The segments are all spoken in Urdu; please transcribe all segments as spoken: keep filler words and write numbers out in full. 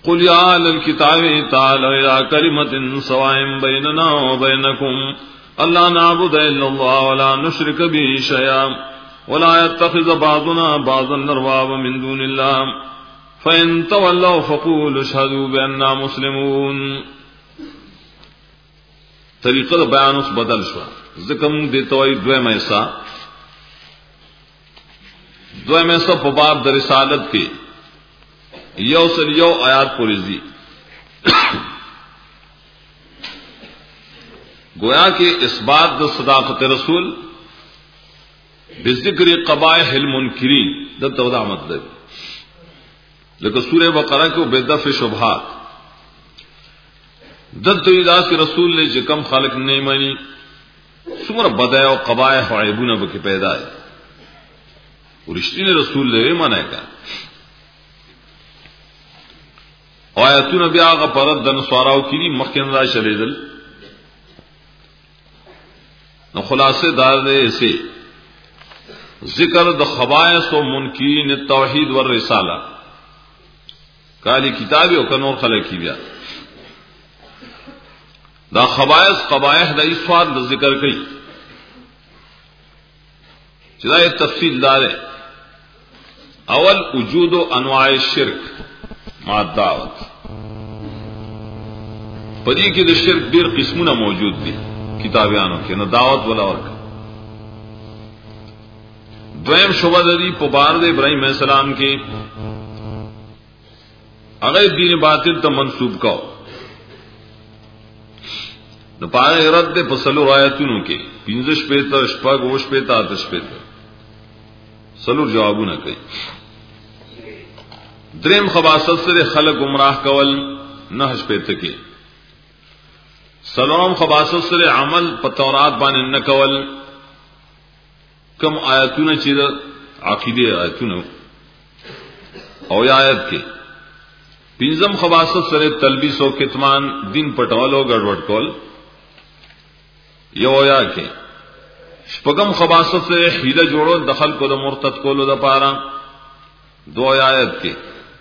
قل يا أهل الكتاب تعالوا إلى كلمة سواء بيننا وبينكم ألا نعبد إلا الله ولا نشرك به شيئا ولا يتخذ بعضنا بعضا أربابا من دون الله فإن تولوا فقولوا اشهدوا بأننا مسلمون. طریقہ بیان اس بدل شو ذکم دیتا ہوئی دوے میسا دوے میسا پباب در رسالت کے یو سل یو آیات پوریزی گویا کہ اس بات دا صداقت رسول بذکر قبائح المنکرین دا تودا مطلب لیکن سورہ بقرہ کو بے شبہات دد تو ادا کے رسول نے جکم خالق نہیں مانی سمر بدائے و قبائح و عیبون بکی پیدا ہے اور رشتی نے رسول نے مانا ہے کہا آیتون بیا آغا پرد دن سواراو کی مخین را شلیدل نو خلاصے دار دے اسے ذکر د خبائث و منکرین التوحید والرسالہ کالی کتابی و کنور خلقی بیا دا خبائث قبائح دا اسوار دا ذکر کئی چدا یہ تفصیل دارے اول وجود و انواع شرک مع دعوت پدی کی دا شرک دیر قسمنا موجود دی کتابیانوں کے نہ دعوت ولا ورک دویم شبہ دی پبارد ابراہیم علیہ السلام کی اگر دین باطل تا منصوب کا نو پارے رد دے پسلو رایتونوں کے پینزش پیتا اشپاگ وش پیتا آتش پیتا سلو جوابو نہ کئی دریم خباست سر خلق گمراہ کول نحش پیتا کی سلام خباست سر عمل پتورات بان ان کول کم آیتون چیز عقیدے آیتون او آیت کے پینزم خباست سر تلبیس و کتمان دین پٹولو گڑوڑ کول یو یا کے شپگم خباست سے حیلہ جوڑو دخل کو دا مرتد کولو دا پارا دو آیت کے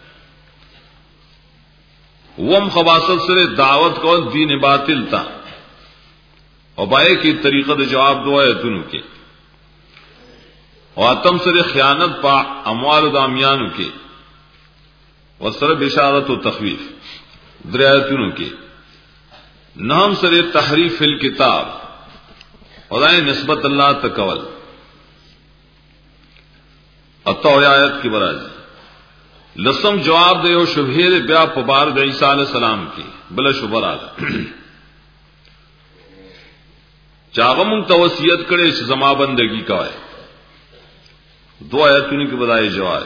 وم خباست سر دعوت کو دین باطل تا اور بائے کی طریقہ دا جواب دو آیتونو کے اور اتم سر خیانت پا اموال دامیانو کے اور سر بشارت و تخویف دریاتونو کے نام سر تحریف فی الکتاب اور آئے نسبت اللہ تکول اتو آیت کی برازی لسم جواب دے و شبہیر بیا پبار دے عیسیٰ علیہ السلام کی بلا شبر آگا چاغم توسیت کرے اس زما بندگی کا ہے دو آیتونی کی بدائے جواب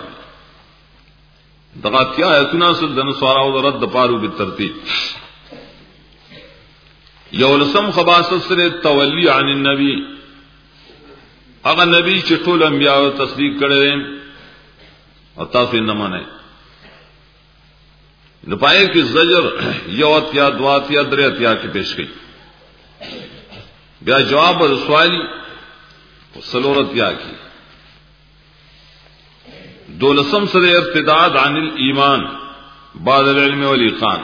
دغاتیا آیتونا سل دن سوارا رد پارو بالترتیب یولسم خباست سر تولی عن النبی اگا نبی چٹول انبیاء و تصدیق کرے اور تاثیر نہ مانے نپائے کی زجر یوتیا دواتیا دریتیا کی پیش گئی بیا جواب رسوالی سلورتیا کی دولسم سر ارتداد عن الایمان بعد العلم والیقان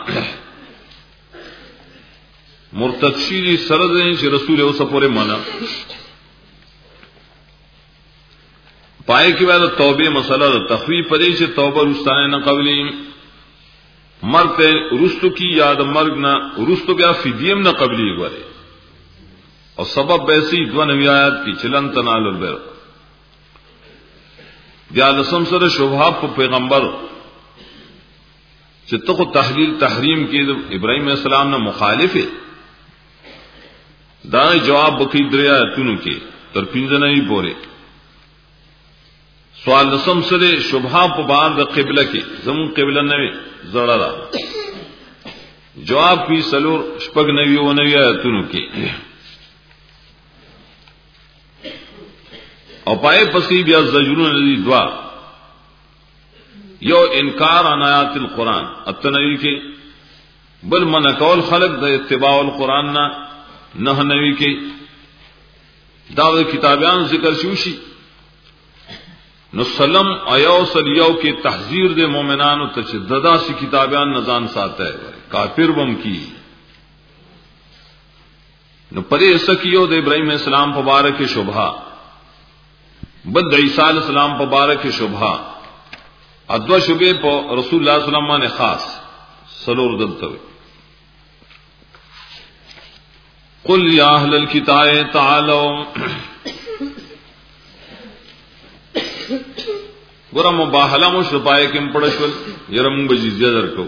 مرتدشیری سردیں چی رسول او سپورے مانا پائے کی بعد توبے مسئلہ تخویف پدے چی توبہ رستانے نہ قبلی مرتے رستو کی یاد مرگ نہ رستو کیا فدیم نہ قبلی گورے اور سبب بیسی دو نوی آیات کی چلن تنال البر دیالسم سر شبہاب کو پیغمبر چتق و تحلیل تحریم کی ابراہیم علیہ السلام نے مخالف ہے دائیں جواب بکی دریا تنو کے تر پینز نہیں بورے سوال نسم سر شبہا پبار دا قبلہ کے زمون قبلہ نوی زڑا را جواب کی سلور شپگ نوی و نوی آیتونو کے اور پائے پسی بیا زجرون نزی دعا یو انکار عن آیات القرآن اتنوی کے بل من کول خلق دا اتباع القرآن نا نہ نوی کے دعوت کتابیان ذکر شوشی نو سلم ایو سلیو کی تحذیر دے مومنانو ته ددا سی کتابیان نزان ساته کافر بم کی نو پرې سکیو د ابراهیم اسلام مبارک شبہہ بد عیسی علیہ السلام مبارک شبہہ ادو شبہ په رسول الله صلی الله علیه وسلم خاص سلور دلته قل یا اهل الكتاب تعالوا ګور مباهله مو شپای کې پړشل يرم بجزیه درکو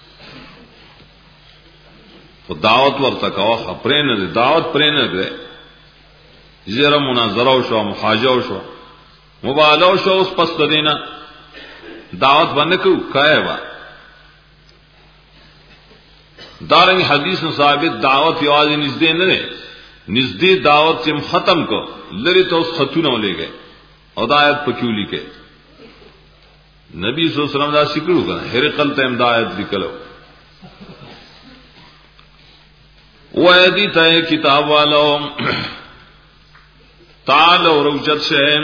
خو دعوت ورته کاوه خبرې نه دعوت پرې نه ده زیرا مناظره او شو محاجه او شو مباهله او شو اوس پس دینا دعوت باندې کو کایوا دارنګ حدیث نو ثابت دعوت یوازې نږدې نه ده نږدې دعوت چې ختم کو لری ته اوس خطونه ولېږي او دایت پکیو لیکه نبی صلی الله علیه وسلم دا سکړو کنه هرقل ته امداد لیکلو وایدی ته کتاب والو تعال اور اوجت شین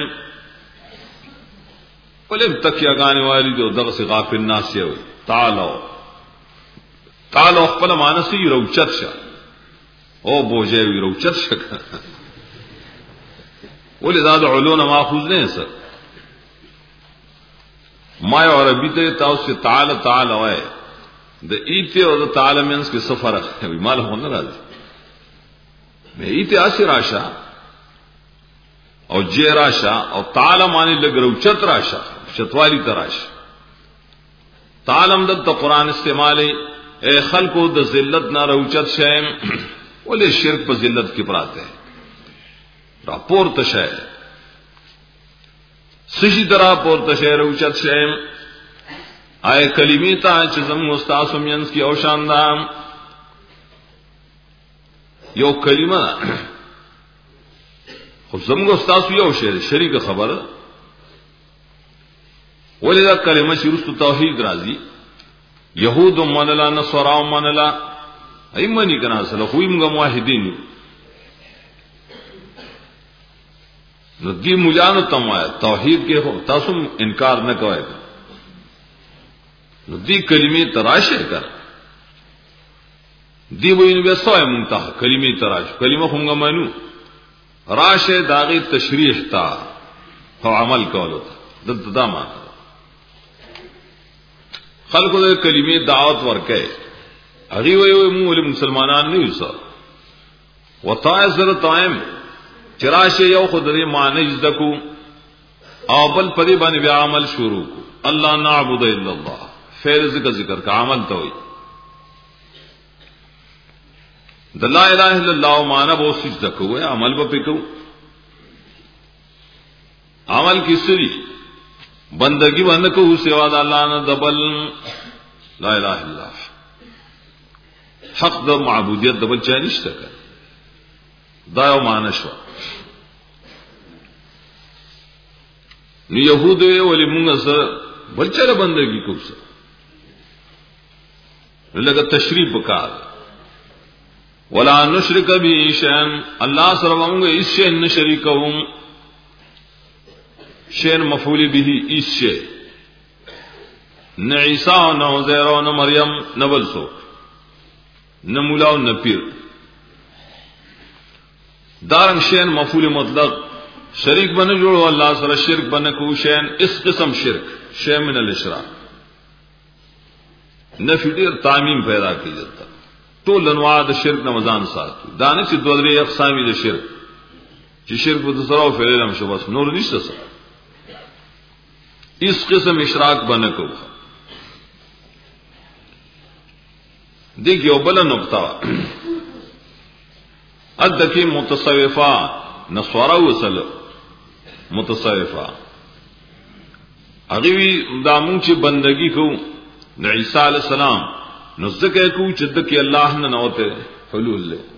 ولم تکیا غانی والی جو دغه غافل ناس یو تعالو تعالو خپل مانسی روچت شه او بوجه وی روچت شه ولذا علون ماخوذ نه سر ما عربی ته تاسو تعالی تعالی وای د ایته او د تعالی منس کې سفر وي مال هو نه راځي مې ایته اشر راشا او جې راشا او تعالی معنی لګرو چت راشا چتوالی تراش تعالم د قرآن استعمالي اے خلقو د ذلت نه روچت شیم ولې شرک په ذلت کې پراته را پورته شه سشی درا پورته شه روچت شه آئے کلمی تا چې زموږ استاد سمینس کی او شاندام یو کلمه خو زموږ استاد یو شی شریک خبره ولدا کلمه شروع توحید راځي یهود منلا نصارا منلا ایمانی کنا سره خو موږ موحدین نو دی مولانو تمایا توحید کے ہو تاسو انکار نہ کوئے نو دی کلمے تراشه کر دی وین وسوای مونتا کلمے تراش کلمہ خونگا مانو راشه داغی تشریح تا او عمل کولو دلته دا ما خلقو دے کلمے دعوت ورکے اگی وی وی مول مسلمانان نه وسو وطائع زر طائم چراشه یو خدای معنی زدکو او بل پدی باندې بیا عمل شروع کو الله نعبد الا الله فعل ذکر ذکر کا عمل تو وي د لا اله الا الله معنی بو سجده کو عمل به پکو عمل کی سری بندگی باندې کو سوا د الله نه دبل لا اله الا الله حق د معبودیت دبل چا نشته دا یو معنی شو نو یهود ولی مونږ سره بلچره بندگی کوسه لکه تشریف وکړ ولا نشرک به شیئا الله سره مونږ هیڅ شی نه شریکوم شین مفعول به هیڅ شی نه عیسی نه عزیر نه مریم نه بل څوک نه مولا او نه پیر دارن شین مفعول مطلق شریک بنه جوړو الله سره شرک بنه کو شین اس قسم شرک شی من الاشراک نفی ډیر تعمیم پیدا کیږي ټول انواع د شرک نه مزان ساتي دانه چې دوه درې اقسام دي شرک چې شرک په تصرف فعل هم شو بس نور نشته څه اس قسم اشراک بنه کو دیکھو بل نقطه ادکی متصوفہ نصارا وصل متصوفہ اغوی دامون چې بندگی کو د عیسی علیہ السلام نو ځکه کو چې دکی الله نه نوته حلول له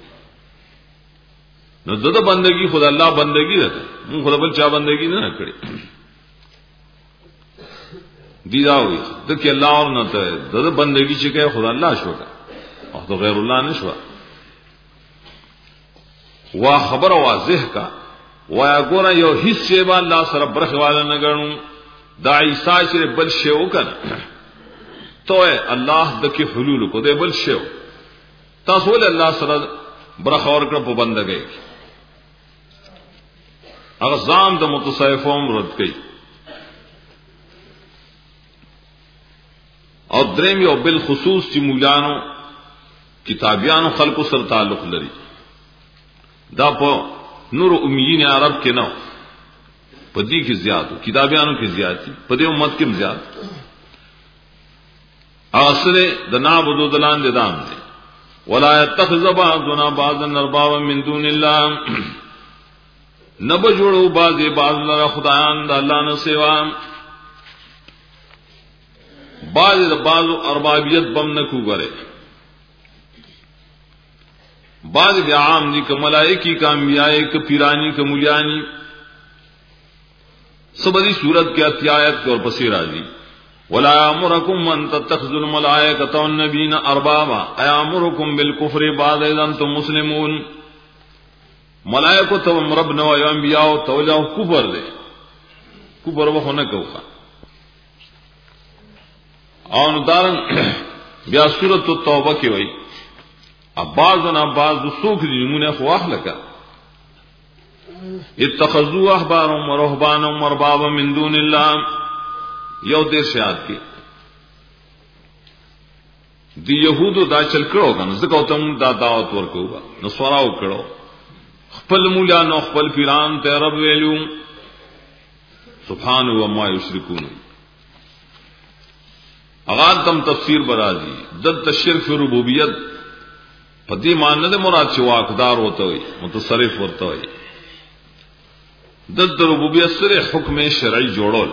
نو دغه بندگی خدای الله بندگی ده مون خدای بل چا بندگی نه کړی دی داوی دکی الله اور نه ته دغه بندگی چې کوي خدای الله شو او د غیر الله نشو وا خبر واضح کا وا ګور یو هیڅ شی باندې الله سره برخواله نه غنو دا عیسی چې بل شی وکړ تو الله دکی حلول کو دے بل شی تاسو ول الله سره برخه ورکړه په بندګۍ هغه ځام د متصوفوم رد کړي او دریم یو بل خصوص چې مولانو کتابیانو خلقو سره تعلق لري دا په نور امیین عرب کې نه په دې کې زیاتو کتابیانو کې زیاتی په دې امت کې زیات اصله د نعبدو دلان دي دام دي ولا يتخذ بعضنا بعضا اربابا من دون الله نبه جوړو بعضی بعض لره خدایان د الله نه سوا بعض د بعض اربابیت بم نه کوغره بعض بیا عام دي ک ملائکی کا انبیاء ک پیرانی ک مولیانی سبدی صورت کے اتیات کے اور پسی راضی ولا یامرکم ان تتخذوا الملائکۃ والنبیین اربابا ایامرکم بالکفر بعد اذ انتم مسلمون ملائکۃ و رب نو انبیاء تولا کفر دے کفر وہ نہ کوخا اور دارن بیا سورۃ التوبہ کی وئی اب بعضنا بعض سوک دی نمونه خو اخلکا اتخذوا احبارهم ورهبانهم اربابا من دون الله یو دیر شاد کی دی یہودو دا چل کړو کنه زکه تم دا دعوت ورکو نو سوراو کړو خپل مولا نو خپل پیران ته رب ویلو سبحان و ما یشرکون اغان تم تفسیر برازی دد شرک ربوبیت پدی مانند مراد چې واقدار ہوتا ہوئی متصرف ہوتا ہوئی دد ربوبیت سره حکم شرعی جوړول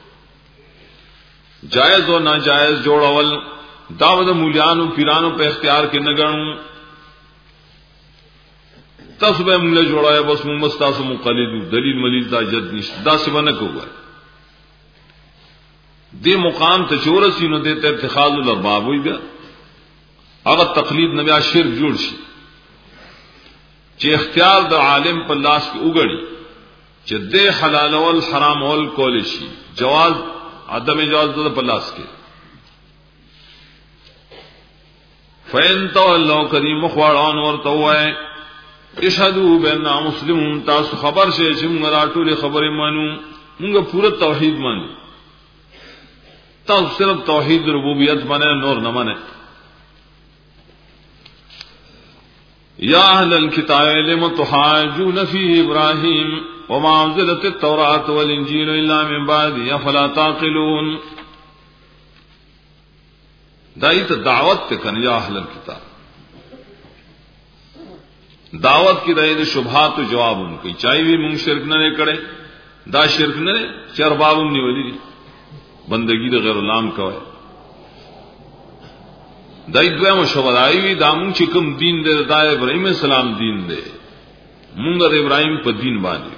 جائز و ناجائز جوړول داود مولیانو پیرانو په اختیار کې نه غنو تاسو به موږ جوړای بس موږ مستاسو مقلد دلیل ملیل دا جد نشته دا څه باندې کوه دې مقام ته چورسی نو دې ته اتخاذ الارباب ویګا اگر تقلید نبی شرک جوړ شي چې اختیار د عالم په لاس کې وګړي چې دې حلال او حرام او کول شي جواز عدم جواز د په لاس کې فین تولوا کریم خواران ورته وای اشهدوا بنا مسلمون تاسو خبر شي چې موږ راټول خبره مانو موږ پوره توحید مانو تاسو صرف توحید ربوبیت باندې نور نه مانه یا اهل الكتاب لم تحاجون فی ابراہیم وما انزلت التوراۃ والانجیل الا من بعد افلا تعقلون دایته دعوت ته کنه یا اهل الكتاب دعوت کی دایته شبہات او جواب ان کوي چای وی مونږ شرک نه کړي دا شرک نه چر بابم نیولې بندگی د غیر الله کوي دای دوه مشورای وی دامن چې کوم دین د ابراهیم اسلام دین دی مونږ د ابراهیم په دین باندې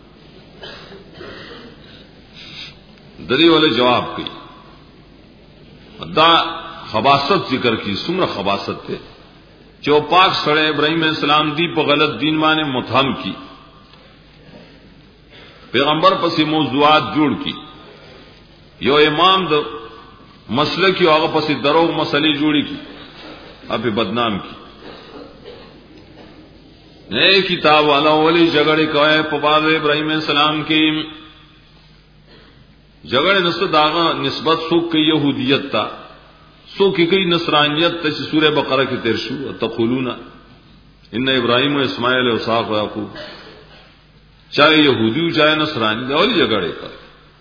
دری والے جواب کوي دا خباست ذکر کی سمره خباست ته جو پاک سره ابراهیم اسلام دی په غلط دین باندې متهم کی پیغمبر پسې موضوعات جوړ کی یو امام د مسلک یو هغه پسې دروغ مسلې جوړی کی ابه بدنام کی نئے کتاب والا ولی جګړه کوي په باب ابراهیم السلام کې جګړه نسو داغه نسبت سو کې يهوديت تا سو کې کوي نصرانيت ته سوره بقره کې تیر شو تقولون ان ابراهیم و اسماعیل و اسحاق و یعقوب چاہے یہودی چاہے نصرانی دا ولی جګړه کوي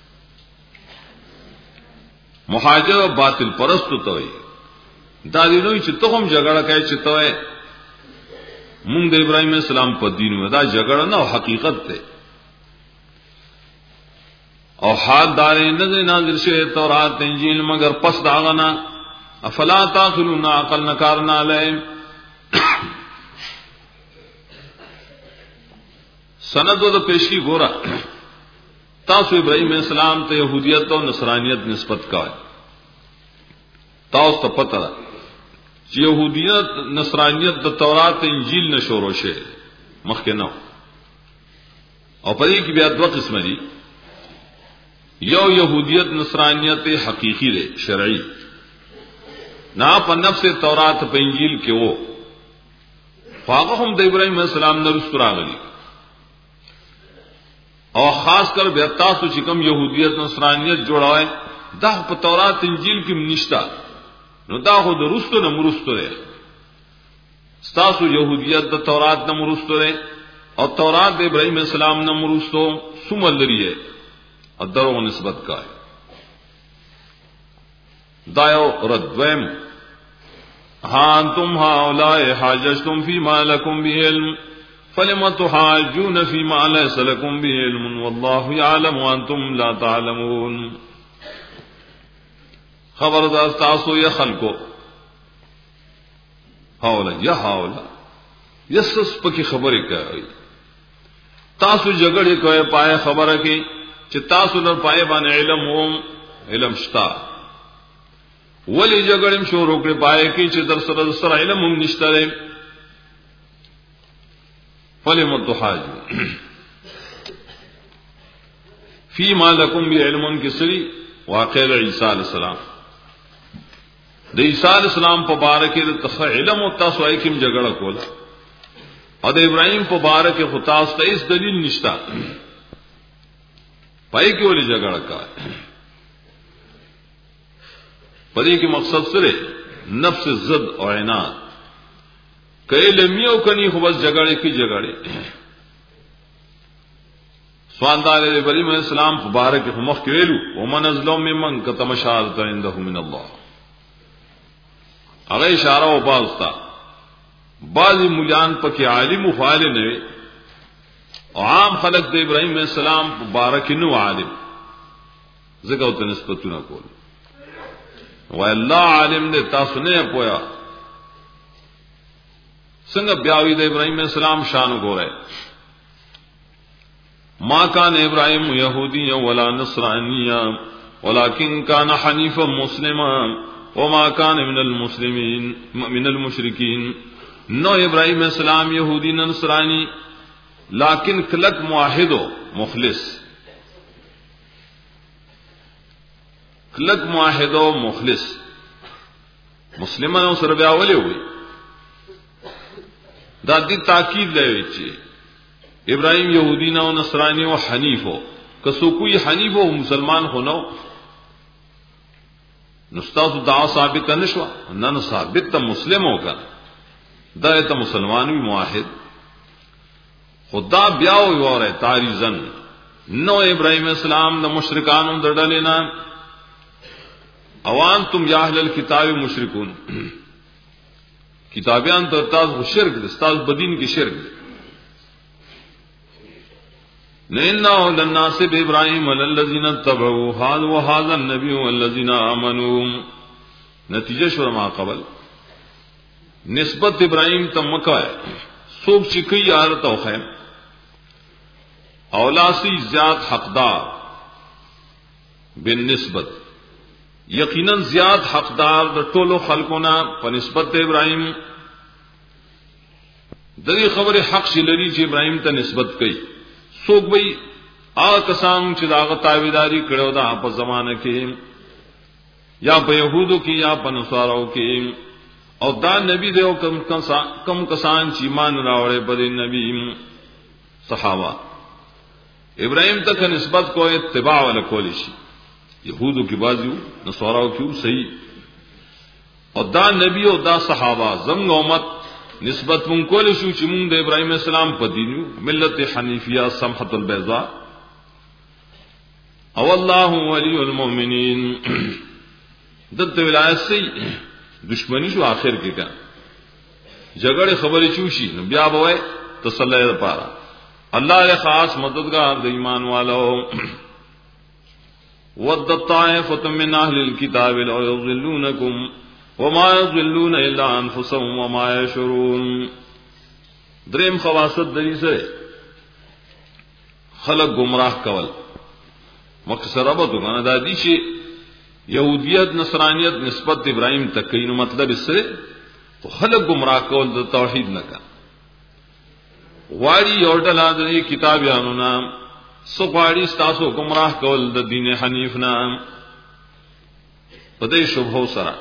مهاجر او باطل پرست ته وي دا دینوي چې ته هم جګړه کوي چې ته مونږ د ابراهیم اسلام په دین و دا جګړه نه حقیقت ده او حال دار نه نازل شوی تورات انجیل مگر پس داغنا افلا تعقلون عقل نکارنا علی سند د پیشی ګورا تاسو ابراهیم اسلام ته يهودیت او نصرانیت نسبت کاوه تاسو ته پته ده چې يهودیت نصرانیت د تورات انجیل نشورو شه مخکې نو او په دې کې بیا دوه قسم دي یو یہودیت نصرانیت حقیقی دے شرعی نا په نفس تورات په انجیل کې وو هغه هم د ابراهیم علیه السلام نه رسول راغلی او خاص کر بیا تاسو چې کوم يهوديت نصرانيت جوړاوي دا په تورات انجیل کې نشتا نو دا خو د رسول نه مرستو ده تاسو يهوديت د تورات نه مرستو ده او تورات د ابراهیم علیه السلام نه مرستو سمل لري او درو نسبت کا ہے دایو ردویم ہاں تم هؤلاء حاججتم فيما لكم به علم فلم تحاجون فيما ليس لكم به علم والله يعلم وانتم لا تعلمون خبردار تاسو یا خلقو هؤلاء یا هؤلاء یسس پکې خبرې کوي تاسو جګړې کوي پای خبره کې چې تاسو نور پای باندې علم ووم علم شتا ولی جګړم شروع کړې پای کې چې در سره سره علم هم نشته لري فلم تحاج فيما لكم بعلم کسری واقع عیسی علیہ السلام د عیسی علیہ السلام په باره کې ته علم او تاسو یې کوم جګړه کوله او د ابراهیم په باره کې خو تاسو ته هیڅ دلیل نشته پای کې ولې جګړه کوي پدې کې مقصد سره نفس ضد او عناد کله میو کني خو بس جګړه کې جګړه سواندار ابراهيم عليه السلام مبارک هم مخ ویلو ومن ظلم ممن كتم شهادت عنده من الله هغه اشاره او باستا بعضی مليان پکې عالم او فعال نه او عام خلق د ابراهيم عليه السلام مبارک نو عالم زګو ته نسبتونه کول و الله عالم دې تاسو نه پویا څنګه بیاوی د ابراهيم عليه السلام شان ګوره ما كان ابراهيم يهوديا ولا نصرانيا ولكن كان حنيفا مسلما وما كان من المسلمين من المشركين نو ابراهيم عليه السلام يهودي نصراني لكن کلک موحد مخلص کلک موحد او مخلص مسلمانانو سره بیا ولې وي دا دې تاکید لوي چې ابراهيم يهودي نه او نصراني او حنيف او کسو کوئی حنيف او مسلمان هو نو نستاذ دعا ثابت نشوا نه ثابت ته مسلم ہوگا دا ته مسلمان وي موحد خدا بیا وره تاریزن نو ابراهيم اسلام د مشرکانو دړلینا اوان تم یا اهل الكتاب مشرکون کتابیان ته تاسو شرک د استاد بدین کې شرک نینه للناس بابراهيم الذين اتبعوا هذا وهذا النبي والذين امنوا نتیجه شو ما قبل نسبت ابراهيم ته مکه سوق چې کوي یار توخه اولاسی زیاد حقدار بالنسبت یقینا زیاد حقدار د ټولو خلقونه په نسبت ابراهيم دغه خبره حق شي لري چې ابراهيم ته نسبت کوي څوک وي آ کسان چې داغه تابعداري کړو دا په زمانه کې یا په يهودو کې یا په نصاراو کې او دا نبی دیو کم کم کسان چې ایمان راوړې په دې نبی صحابه ابراهيم ته نسبت کو اتباع ولا کول شي يهودو کې بازيو نصاراو کې صحیح او دا نبی او دا صحابه زموږ امت نسبت مون کول شو چې مونږ د ابراهيم اسلام په دینو ملت حنیفیه سمحت البيضاء او الله ولي المؤمنين دته ولایت سي دشمنی شو آخر کې کا جګړه خبرې چوشي نو بیا به تسلی لپاره الله له خاص مددگار د ایمان والو ود الطائفه من اهل الكتاب لو يضلونكم وما يضلون الا انفسهم وما يشعرون دریم خواص د دې سره خلق گمراه کول مقصد ربطو کنه دا دي چې یهودیت نصرانیت نسبت ابراهیم تکینو مطلب سره تو خلق گمراه کول د توحید نه کا واری یوټل د کتابانو نام سغواړي تاسو گمراه کول د دین حنیف نه پدې شوبو سره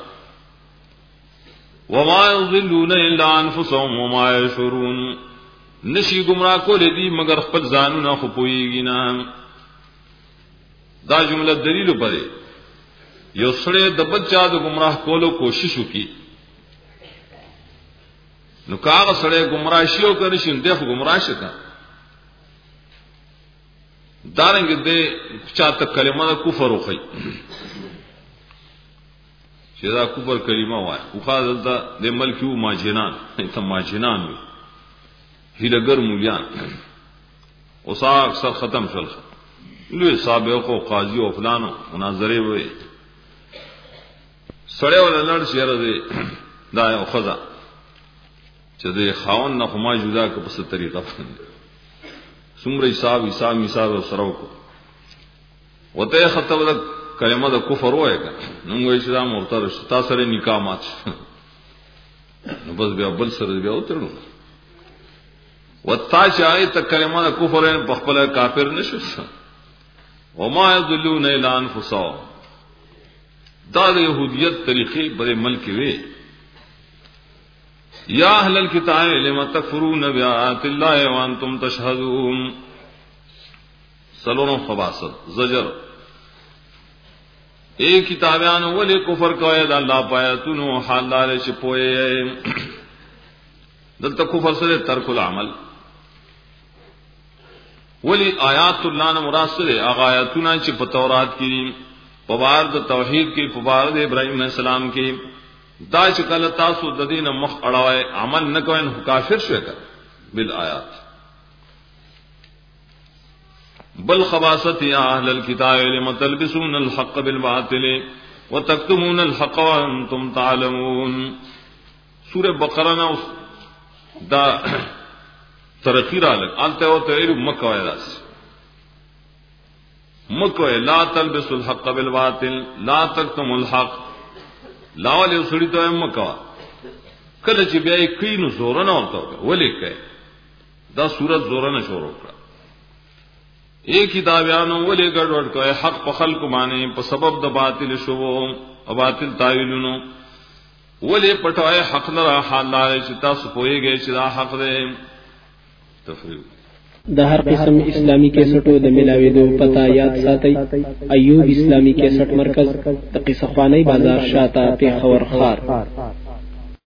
وما يضلون الا انفسهم وما يشعرون نشي گمراه کول دي مگر خپل ځانونه خو پويږي نه دا جمله دلیل پره یو سره د بچا د گمراه کولو کوشش وکي نو کاغه سره گمراه شیو کړي شین دغه گمراه شته دارنګ دې چاته کلمه د کفر وخی چې دا کفر کلمه وای خو خاصه د ملکیو ماجنان ته ماجنان وي هیلګر مولیان اوسا اکثر ختم شول لوی سابق او قاضي او فلانو مناظره وي سړی ولا لړ شهره دی دا یو خزا چې د خاون نه خما جدا که په ست طریقه باندې څومره حساب حساب حساب سره وکړو وته خطر د کلمه د کفر وایګه نو وایي چې دا مرتد شتا سره نکاح مات نو بس بیا بل سره بیا وترلو وتا چې ته کلمه د کفر په خپل کافر نشو وما يضلون الا انفسهم دا د يهوديت طریقې بل ملک وي یا اهل الكتاب لما تکفرون بآیات الله وانتم تشهدون سلورم خباست زجر ایک کتابیان ولی کفر کوي د الله پایتونو حال دار چې پوي دلته کفر سره ترک العمل ولی آیات الله نه مراد سره هغه آیاتونه چې په تورات کې په بار د توحید کې په بار د ابراهیم علیه السلام کې دا چې کله تاسو د دین مخ اړوي عمل نه کوئ نو کافر شئ بالآیات بل خباست یا اهل الكتاب لم تلبسون الحق بالباطل وتكتمون الحق وانتم تعلمون سورہ بقرہ نا دا ترقی را لگ آلتے ہو تو arrow Mecca ویراس Mecca law تلبسوا ul Haq بالباطل law تكتموا ul Haq لاول you سړی ته مکه کله چې بیا یې کینو زور نه ورته ولې کوي دا صورت زور نه شروع کړه ایک کتابانو ولې ګډوډ کوي حق په خلق باندې په سبب د باطل شو او باطل تاویلونو ولې پټوي حق نه حال لای چې تاسو پوهیږئ چې دا حق دی تفریح د هر قسم اسلامی کیسټو د ملاويدو پتا یاد ساتي ایوب اسلامی کیسټ مرکز د قصه خوانی بازار شاته پیښور خار